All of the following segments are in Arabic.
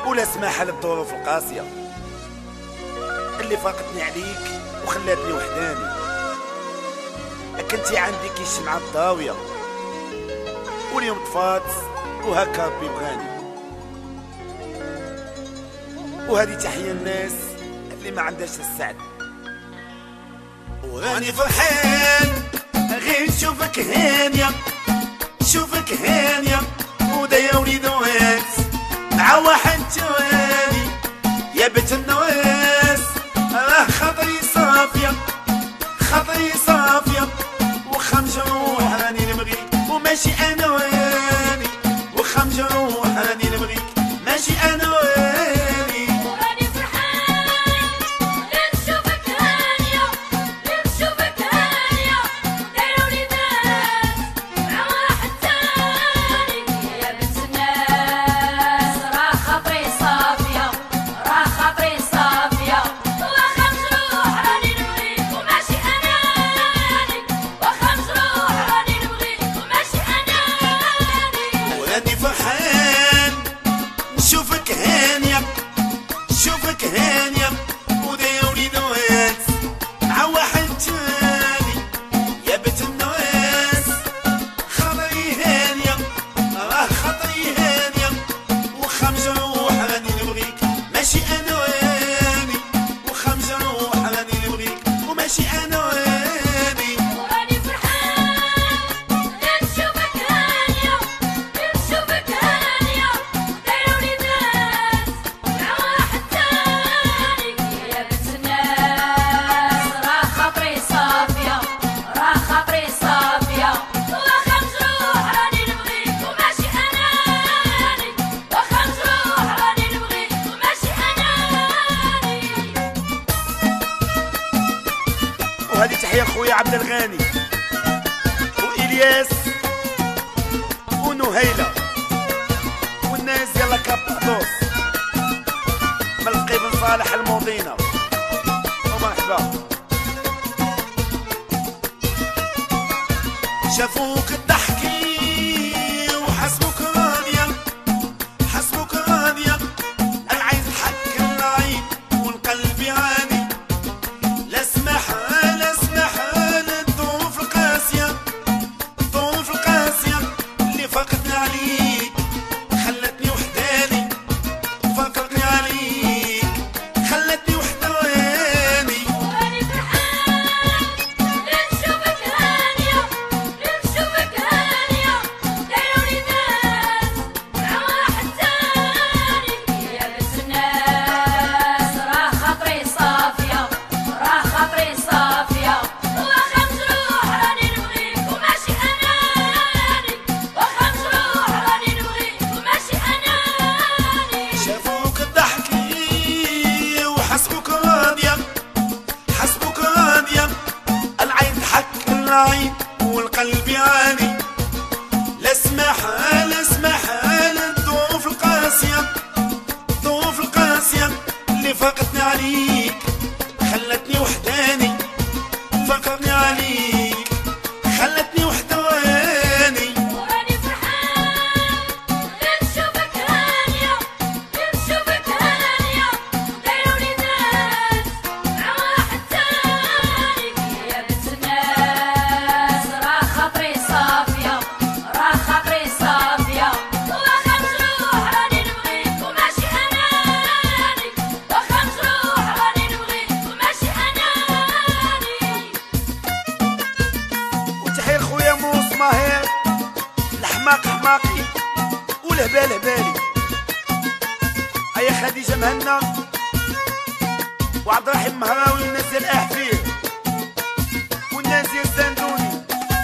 ولا سماحة للظروف القاسية اللي فاقتني عليك وخلاتني وحداني. كنتي عندي كي الشمعة الضاوية واليوم طفات وهكا ربي بغاني. وهذه تحية الناس اللي ما عندهاش السعد. وراني فرحان غير نشوفك هانية، نشوفك هانية ودايا وليدوات مع واحد جواني. يا بنت النواس راه خاطري صافية، خاطري صافية وخا مجروح راني نبغيك وماشي انا واني، وخا مجروح راني نبغيك ماشي انا واني. وراني فرحان غير نشوفك هانية، غير نشوفك هانية دايرة وليدات مع واحد تاني. يا بنت الناس راه خاطري صافية، راه خاطري صافية وخا مجروح راني نبغيك وماشي اناني، وخا مجروح راني نبغيك وماشي اناني. وراني فرحان نشوفك هانية، نشوفك هانية ودايا وليدوات مع واحد تاني. يا بنت النواس خاطري هانية، راه خاطري هانية وخا مجروح راني نبغيك ماشي انا واني، وخا مجروح راني نبغيك وماشي انا واني. وراني فرحان غير نشوفك هانية، غير نشوفك هانية دايرة وليدات مع واحد تاني. يا بنت الناس راه خاطري صافية، راه خاطري صافية وخا مجروح راني نبغيك وماشي اناني، وخا مجروح راني نبغيك وماشي اناني. وهذه تحية خويا عبد الغاني وإلياس ونهيلة والناس يلا كابادوس من القبل صالح الموضينة. ومرحبا. شافوك تضحكي وحسبوك راضية، حسبوك راضية العين تحك العين والقلب يعاني. لا سماحة لا سماحة للظروف القاسية، الظروف القاسية اللي فاقتني عليك خلتني وحداني، فاقتني عليك خلتني وحداني. وراني فرحان غير نشوفك هانية، غير نشوفك هانية دايرة وليدات مع واحد تاني. يا بنت الناس راه خاطري صافية، راه خاطري صافية وخا مجروح راني نبغيك وماشي اناني، وخا مجروح راني نبغيك وماشي اناني. شافوك تضحكي وحسبوك راضية، حسبوك راضية العين تحك العين والقلب يعاني. لا سماحة لا سماحة للظروف القاسية، الظروف القاسية اللي فاقتني عليك خلتني وحداني، فاقتني عليك خلتني وحداني. وراني فرحان غير نشوفك هانية، غير نشوفك هانية دايرة وليدات مع واحد تاني. يا بنت الناس راه خاطري صافية، راه خاطري صافية وخا مجروح راني نبغيك وماشي اناني، وخا مجروح راني نبغيك وماشي اناني. وتحية خويا موس ماهر الحماق حماقي والهبال هبالي. هيا خديجة مهنا وعبد الرحيم مهراوي والناس ديال احفير والناس ديال الزندوني.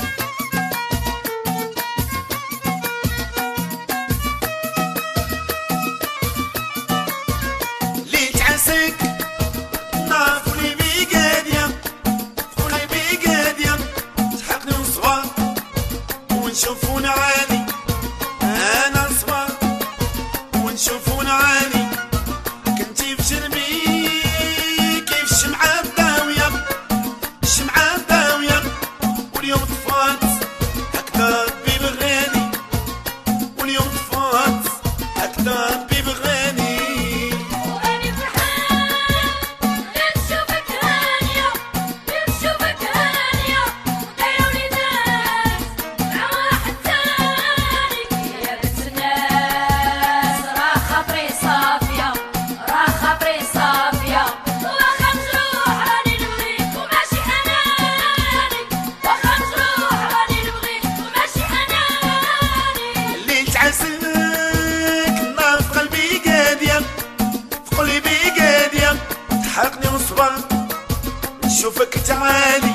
ليت عساك نار فولي بيقادية، فولي بيقادية تحقني وصبر ونشوفونا عالي، انا صبر ونشوفونا عالي. كنتي في جنبي كيف الشمعة الضاوية، الشمعة الضاوية واليوم طفات هكذا ربي بغاني، واليوم طفات هكذا ربي بغاني. نشوفك تعالي